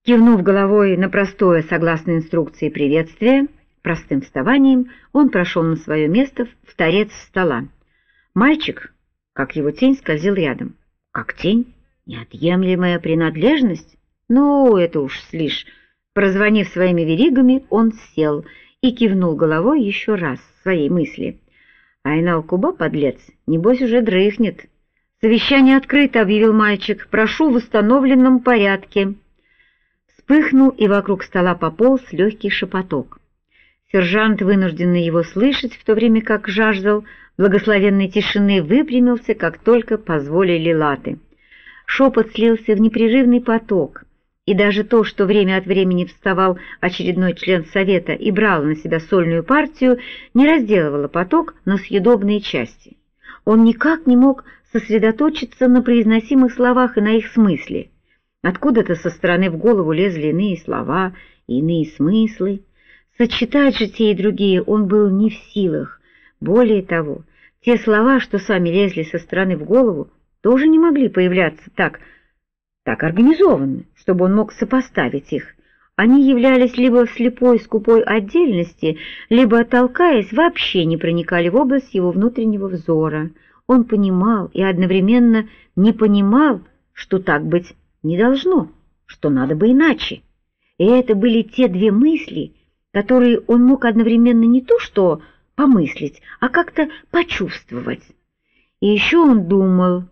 Кивнув головой на простое, согласно инструкции, приветствие, простым вставанием, он прошел на свое место в торец стола. Мальчик, как его тень, скользил рядом. Как тень? Неотъемлемая принадлежность? Ну, это уж слишком. Прозвонив своими веригами, он сел и кивнул головой еще раз своей мысли. Айнал-Куба, подлец, небось уже дрыхнет. «Совещание открыто», — объявил мальчик. «Прошу в установленном порядке». Вспыхнул, и вокруг стола пополз легкий шепоток. Сержант, вынужденный его слышать, в то время как жаждал благословенной тишины, выпрямился, как только позволили латы. Шепот слился в непрерывный поток, и даже то, что время от времени вставал очередной член совета и брал на себя сольную партию, не разделывало поток на съедобные части. Он никак не мог сосредоточиться на произносимых словах и на их смысле. Откуда-то со стороны в голову лезли иные слова и иные смыслы. Сочетать же те и другие он был не в силах. Более того, те слова, что сами лезли со стороны в голову, тоже не могли появляться так организованно, чтобы он мог сопоставить их. Они являлись либо в слепой, скупой отдельности, либо, толкаясь, вообще не проникали в область его внутреннего взора. Он понимал и одновременно не понимал, что так быть не должно, что надо бы иначе. И это были те две мысли, которые он мог одновременно не то что помыслить, а как-то почувствовать. И еще он думал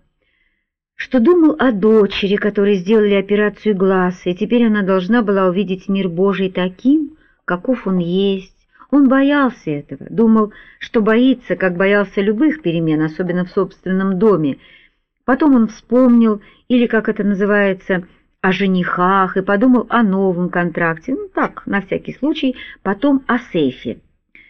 о дочери, которой сделали операцию глаз, и теперь она должна была увидеть мир Божий таким, каков он есть. Он боялся этого, думал, что боится, как боялся любых перемен, особенно в собственном доме. Потом он вспомнил, или, как это называется, о женихах, и подумал о новом контракте, так, на всякий случай, потом о сейфе.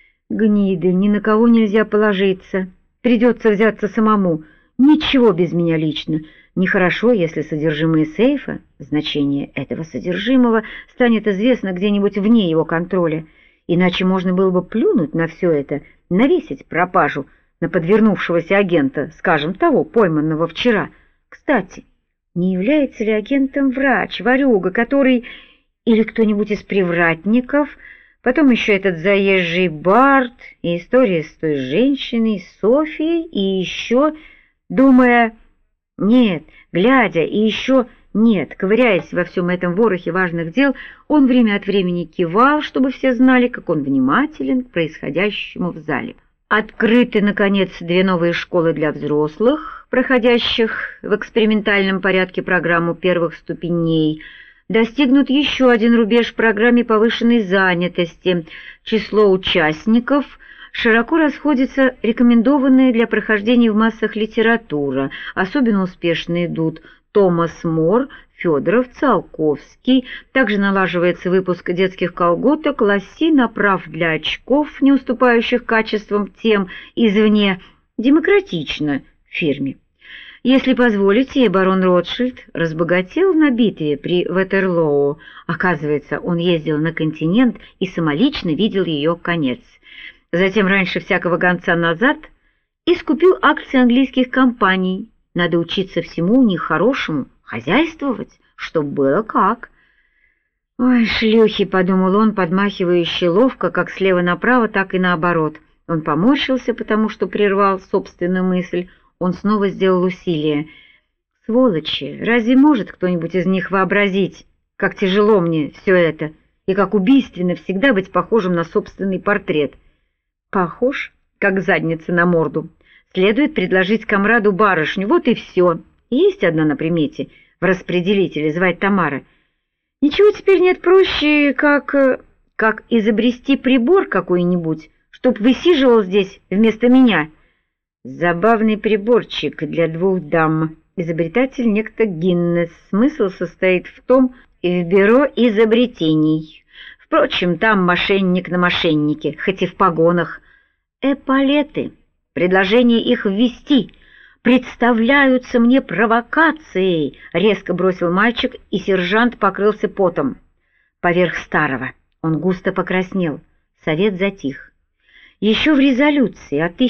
Гниды, ни на кого нельзя положиться, придется взяться самому, ничего без меня лично. Нехорошо, если содержимое сейфа, значение этого содержимого, станет известно где-нибудь вне его контроля, иначе можно было бы плюнуть на все это, навесить пропажу на подвернувшегося агента, скажем, того, пойманного вчера. Кстати, не является ли агентом врач, ворюга, который... или кто-нибудь из привратников, потом еще этот заезжий Барт, и история с той женщиной, Софией, и еще, думая... Нет, глядя, и еще нет, ковыряясь во всем этом ворохе важных дел, он время от времени кивал, чтобы все знали, как он внимателен к происходящему в зале. Открыты, наконец, две новые школы для взрослых, проходящих в экспериментальном порядке программу первых ступеней. Достигнут еще один рубеж в программе повышенной занятости. Число участников широко расходится рекомендованная для прохождения в массах литература. Особенно успешно идут Томас Мор, Федоров, Циолковский. Также налаживается выпуск детских колготок, лосин, оправ для очков, не уступающих качествам тем извне, демократично в фирме. Если позволите, барон Ротшильд разбогател на битве при Ватерлоо. Оказывается, он ездил на континент и самолично видел ее конец. Затем, раньше всякого гонца назад, искупил акции английских компаний. Надо учиться всему у них хорошему, хозяйствовать, чтоб было как. «Ой, шлюхи», — подумал он, подмахивающий ловко, как слева направо, так и наоборот. Он поморщился, потому что прервал собственную мысль. Он снова сделал усилие. «Сволочи, разве может кто-нибудь из них вообразить, как тяжело мне все это, и как убийственно всегда быть похожим на собственный портрет?» Похож, как задница на морду. Следует предложить комраду барышню, вот и все. Есть одна на примете, в распределителе, звать Тамара. Ничего теперь нет проще, как изобрести прибор какой-нибудь, чтоб высиживал здесь вместо меня. Забавный приборчик для двух дам. Изобретатель некто Гиннес. Смысл состоит в том, и в бюро изобретений. Впрочем, там мошенник на мошеннике, хоть и в погонах. Эполеты, предложение их ввести, представляются мне провокацией, резко бросил мальчик, и сержант покрылся потом. Поверх старого он густо покраснел. Совет затих. Еще в резолюции от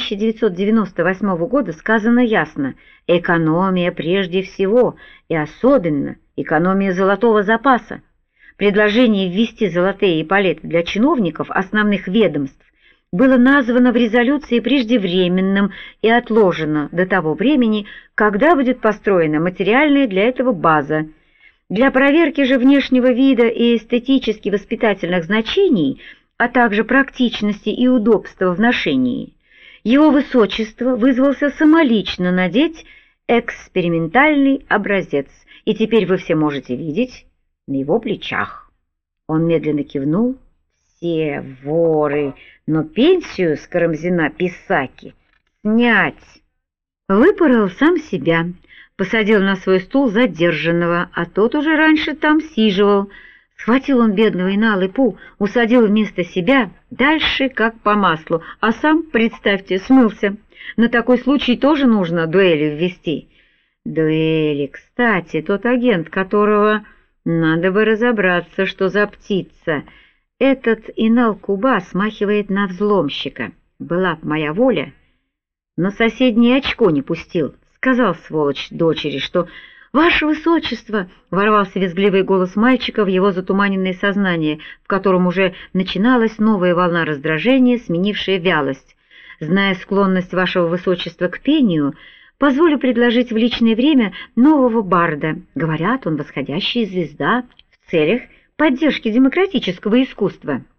1998 года сказано ясно: экономия прежде всего, и особенно экономия золотого запаса. Предложение ввести золотые эполеты для чиновников основных ведомств было названо в резолюции преждевременным и отложено до того времени, когда будет построена материальная для этого база. Для проверки же внешнего вида и эстетически воспитательных значений, а также практичности и удобства в ношении, его высочество вызвался самолично надеть экспериментальный образец, и теперь вы все можете видеть на его плечах. Он медленно кивнул. Все воры, но пенсию с Карамзина Писаки снять. Выпорол сам себя, посадил на свой стул задержанного, а тот уже раньше там сиживал. Схватил он бедного Инал-Ипу, усадил вместо себя, дальше как по маслу, а сам, представьте, смылся. На такой случай тоже нужно дуэли ввести. Дуэли, кстати, тот агент, которого надо бы разобраться, что за птица. Этот Инал-Куба смахивает на взломщика. Была б моя воля, но соседнее очко не пустил. Сказал, сволочь, дочери, что «Ваше Высочество!» — ворвался визгливый голос мальчика в его затуманенное сознание, в котором уже начиналась новая волна раздражения, сменившая вялость. «Зная склонность Вашего Высочества к пению, позволю предложить в личное время нового барда. Говорят, он восходящая звезда в целях поддержки демократического искусства».